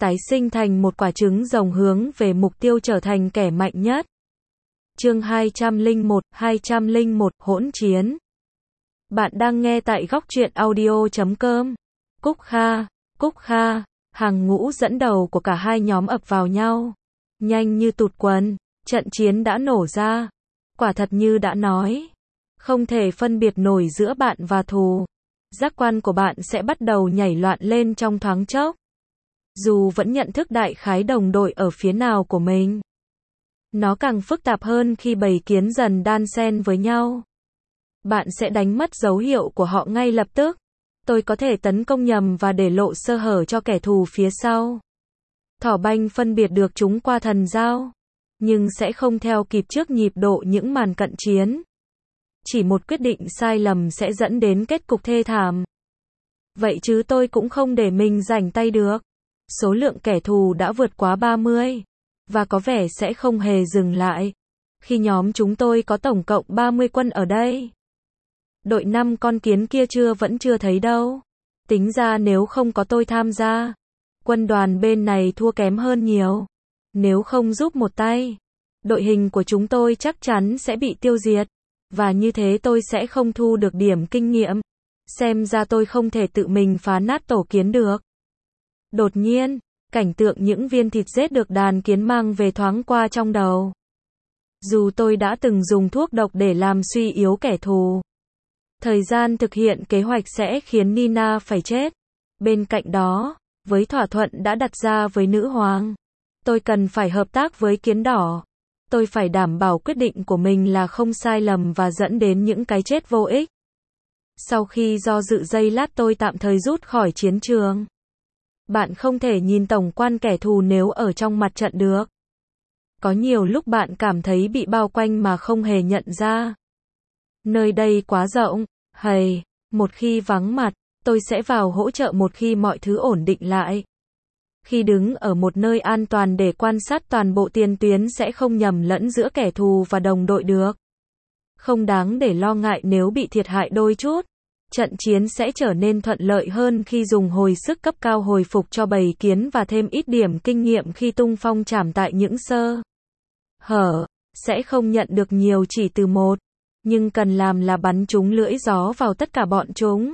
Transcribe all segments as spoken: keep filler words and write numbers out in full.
tái sinh thành một quả trứng rồng hướng về mục tiêu trở thành kẻ mạnh nhất. Chương hai trăm lẻ một, hai trăm lẻ một, hỗn chiến. Bạn đang nghe tại góc truyện audio chấm com. Cúc Kha, Cúc Kha, hàng ngũ dẫn đầu của cả hai nhóm ập vào nhau. Nhanh như tụt quần, trận chiến đã nổ ra. Quả thật như đã nói, không thể phân biệt nổi giữa bạn và thù. Giác quan của bạn sẽ bắt đầu nhảy loạn lên trong thoáng chốc. Dù vẫn nhận thức đại khái đồng đội ở phía nào của mình. Nó càng phức tạp hơn khi bầy kiến dần đan xen với nhau. Bạn sẽ đánh mất dấu hiệu của họ ngay lập tức. Tôi có thể tấn công nhầm và để lộ sơ hở cho kẻ thù phía sau. Thỏ banh phân biệt được chúng qua thần giao, nhưng sẽ không theo kịp trước nhịp độ những màn cận chiến. Chỉ một quyết định sai lầm sẽ dẫn đến kết cục thê thảm. Vậy chứ tôi cũng không để mình rảnh tay được. Số lượng kẻ thù đã vượt quá ba mươi, và có vẻ sẽ không hề dừng lại. Khi nhóm chúng tôi có tổng cộng ba mươi quân ở đây. Đội năm con kiến kia chưa vẫn chưa thấy đâu. Tính ra nếu không có tôi tham gia, quân đoàn bên này thua kém hơn nhiều. Nếu không giúp một tay, đội hình của chúng tôi chắc chắn sẽ bị tiêu diệt. Và như thế tôi sẽ không thu được điểm kinh nghiệm. Xem ra tôi không thể tự mình phá nát tổ kiến được. Đột nhiên, cảnh tượng những viên thịt rết được đàn kiến mang về thoáng qua trong đầu. Dù tôi đã từng dùng thuốc độc để làm suy yếu kẻ thù, thời gian thực hiện kế hoạch sẽ khiến Nina phải chết. Bên cạnh đó, với thỏa thuận đã đặt ra với nữ hoàng, tôi cần phải hợp tác với kiến đỏ. Tôi phải đảm bảo quyết định của mình là không sai lầm và dẫn đến những cái chết vô ích. Sau khi do dự giây lát tôi tạm thời rút khỏi chiến trường. Bạn không thể nhìn tổng quan kẻ thù nếu ở trong mặt trận được. Có nhiều lúc bạn cảm thấy bị bao quanh mà không hề nhận ra. Nơi đây quá rộng, hầy, một khi vắng mặt, tôi sẽ vào hỗ trợ một khi mọi thứ ổn định lại. Khi đứng ở một nơi an toàn để quan sát toàn bộ tiền tuyến sẽ không nhầm lẫn giữa kẻ thù và đồng đội được. Không đáng để lo ngại nếu bị thiệt hại đôi chút. Trận chiến sẽ trở nên thuận lợi hơn khi dùng hồi sức cấp cao hồi phục cho bầy kiến và thêm ít điểm kinh nghiệm khi tung phong trảm tại những sơ hở. Sẽ không nhận được nhiều chỉ từ một, nhưng cần làm là bắn chúng lưỡi gió vào tất cả bọn chúng.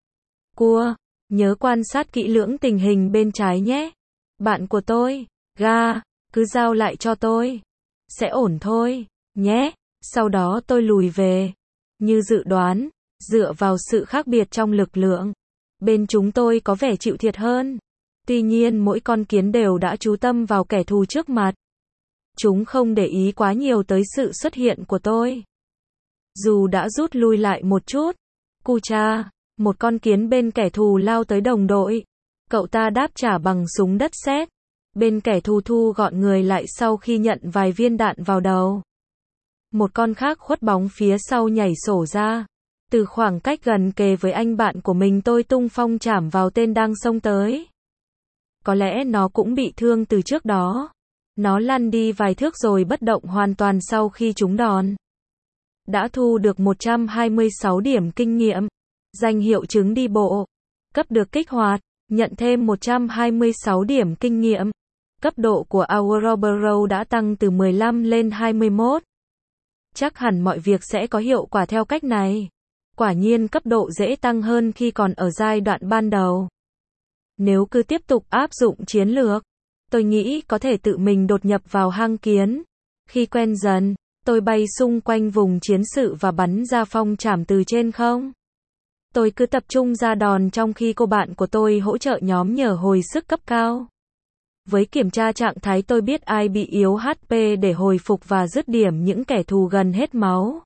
Cua, nhớ quan sát kỹ lưỡng tình hình bên trái nhé. Bạn của tôi, Ga, cứ giao lại cho tôi. Sẽ ổn thôi, nhé. Sau đó tôi lùi về. Như dự đoán, dựa vào sự khác biệt trong lực lượng, bên chúng tôi có vẻ chịu thiệt hơn. Tuy nhiên mỗi con kiến đều đã chú tâm vào kẻ thù trước mặt. Chúng không để ý quá nhiều tới sự xuất hiện của tôi. Dù đã rút lui lại một chút, Kucha, một con kiến bên kẻ thù lao tới đồng đội. Cậu ta đáp trả bằng súng đất sét. Bên kẻ thù thu gọn người lại sau khi nhận vài viên đạn vào đầu. Một con khác khuất bóng phía sau nhảy sổ ra. Từ khoảng cách gần kề với anh bạn của mình tôi tung phong chảm vào tên đang xông tới. Có lẽ nó cũng bị thương từ trước đó. Nó lăn đi vài thước rồi bất động hoàn toàn sau khi trúng đòn. Đã thu được một trăm hai mươi sáu điểm kinh nghiệm. Danh hiệu chứng đi bộ. Cấp được kích hoạt. Nhận thêm một trăm hai mươi sáu điểm kinh nghiệm. Cấp độ của Ouroboros đã tăng từ mười lăm lên hai mươi mốt. Chắc hẳn mọi việc sẽ có hiệu quả theo cách này. Quả nhiên cấp độ dễ tăng hơn khi còn ở giai đoạn ban đầu. Nếu cứ tiếp tục áp dụng chiến lược, tôi nghĩ có thể tự mình đột nhập vào hang kiến. Khi quen dần, tôi bay xung quanh vùng chiến sự và bắn ra phong trảm từ trên không. Tôi cứ tập trung ra đòn trong khi cô bạn của tôi hỗ trợ nhóm nhờ hồi sức cấp cao. Với kiểm tra trạng thái tôi biết ai bị yếu hát pê để hồi phục và dứt điểm những kẻ thù gần hết máu.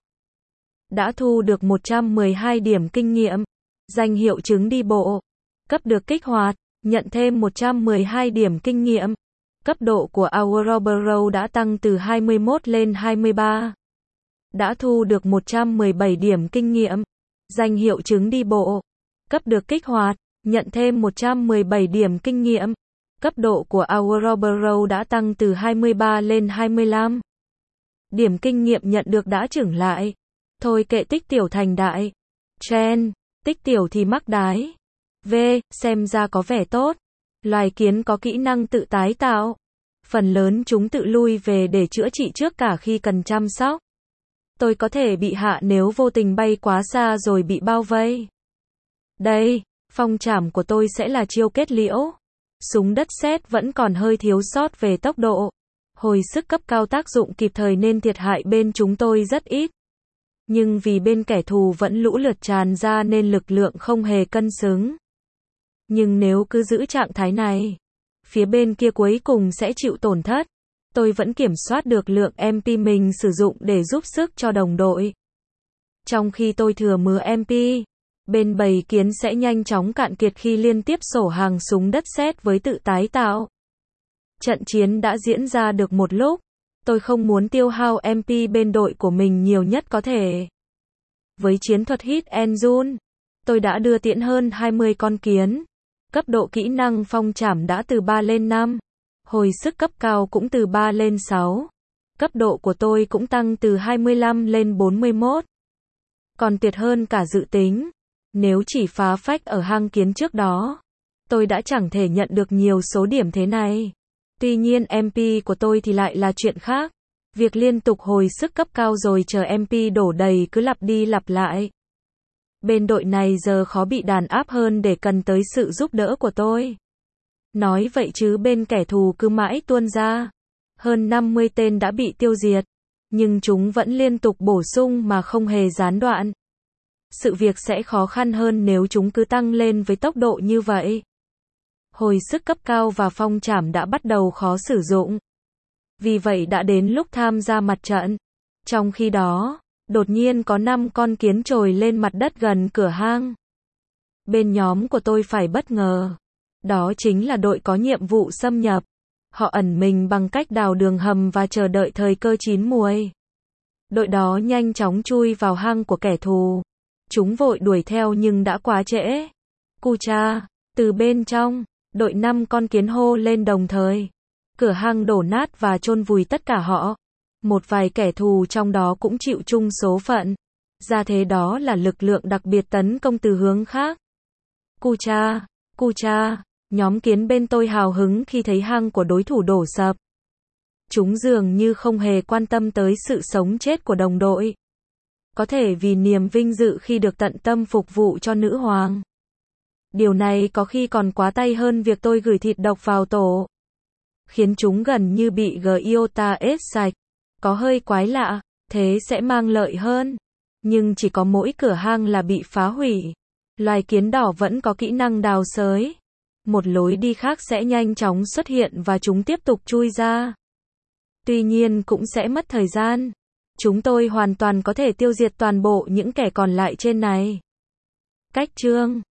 Đã thu được một trăm mười hai điểm kinh nghiệm. Danh hiệu chứng đi bộ. Cấp được kích hoạt. Nhận thêm một trăm mười hai điểm kinh nghiệm. Cấp độ của Ouroboros đã tăng từ hai mươi mốt lên hai mươi ba. Đã thu được một trăm mười bảy điểm kinh nghiệm. Danh hiệu chứng đi bộ. Cấp được kích hoạt. Nhận thêm một trăm mười bảy điểm kinh nghiệm. Cấp độ của Ouroboros đã tăng từ hai mươi ba lên hai mươi lăm. Điểm kinh nghiệm nhận được đã chững lại. Thôi kệ tích tiểu thành đại. Chen, tích tiểu thì mắc đái. V, xem ra có vẻ tốt. Loài kiến có kỹ năng tự tái tạo. Phần lớn chúng tự lui về để chữa trị trước cả khi cần chăm sóc. Tôi có thể bị hạ nếu vô tình bay quá xa rồi bị bao vây. Đây, phong trảm của tôi sẽ là chiêu kết liễu. Súng đất sét vẫn còn hơi thiếu sót về tốc độ. Hồi sức cấp cao tác dụng kịp thời nên thiệt hại bên chúng tôi rất ít. Nhưng vì bên kẻ thù vẫn lũ lượt tràn ra nên lực lượng không hề cân xứng. Nhưng nếu cứ giữ trạng thái này, phía bên kia cuối cùng sẽ chịu tổn thất. Tôi vẫn kiểm soát được lượng em pê mình sử dụng để giúp sức cho đồng đội. Trong khi tôi thừa mứa em pê, bên bầy kiến sẽ nhanh chóng cạn kiệt khi liên tiếp sổ hàng súng đất sét với tự tái tạo. Trận chiến đã diễn ra được một lúc. Tôi không muốn tiêu hao em pê bên đội của mình nhiều nhất có thể. Với chiến thuật Hit and Run, tôi đã đưa tiễn hơn hai mươi con kiến. Cấp độ kỹ năng phong trảm đã từ ba lên năm. Hồi sức cấp cao cũng từ ba lên sáu. Cấp độ của tôi cũng tăng từ hai mươi lăm lên bốn mươi mốt. Còn tuyệt hơn cả dự tính. Nếu chỉ phá phách ở hang kiến trước đó, tôi đã chẳng thể nhận được nhiều số điểm thế này. Tuy nhiên em pê của tôi thì lại là chuyện khác. Việc liên tục hồi sức cấp cao rồi chờ em pê đổ đầy cứ lặp đi lặp lại. Bên đội này giờ khó bị đàn áp hơn để cần tới sự giúp đỡ của tôi. Nói vậy chứ bên kẻ thù cứ mãi tuôn ra. Hơn năm mươi tên đã bị tiêu diệt. Nhưng chúng vẫn liên tục bổ sung mà không hề gián đoạn. Sự việc sẽ khó khăn hơn nếu chúng cứ tăng lên với tốc độ như vậy. Hồi sức cấp cao và phong trảm đã bắt đầu khó sử dụng. Vì vậy đã đến lúc tham gia mặt trận. Trong khi đó, đột nhiên có năm con kiến trồi lên mặt đất gần cửa hang. Bên nhóm của tôi phải bất ngờ. Đó chính là đội có nhiệm vụ xâm nhập. Họ ẩn mình bằng cách đào đường hầm và chờ đợi thời cơ chín muồi. Đội đó nhanh chóng chui vào hang của kẻ thù. Chúng vội đuổi theo nhưng đã quá trễ. Cu cha, từ bên trong, đội năm con kiến hô lên đồng thời. Cửa hang đổ nát và chôn vùi tất cả họ. Một vài kẻ thù trong đó cũng chịu chung số phận. Ra thế đó là lực lượng đặc biệt tấn công từ hướng khác. Cu cha, cu cha, nhóm kiến bên tôi hào hứng khi thấy hang của đối thủ đổ sập. Chúng dường như không hề quan tâm tới sự sống chết của đồng đội. Có thể vì niềm vinh dự khi được tận tâm phục vụ cho nữ hoàng. Điều này có khi còn quá tay hơn việc tôi gửi thịt độc vào tổ. Khiến chúng gần như bị Giota ết sạch. Có hơi quái lạ, thế sẽ mang lợi hơn. Nhưng chỉ có mỗi cửa hang là bị phá hủy. Loài kiến đỏ vẫn có kỹ năng đào xới. Một lối đi khác sẽ nhanh chóng xuất hiện và chúng tiếp tục chui ra. Tuy nhiên cũng sẽ mất thời gian. Chúng tôi hoàn toàn có thể tiêu diệt toàn bộ những kẻ còn lại trên này. Cách chương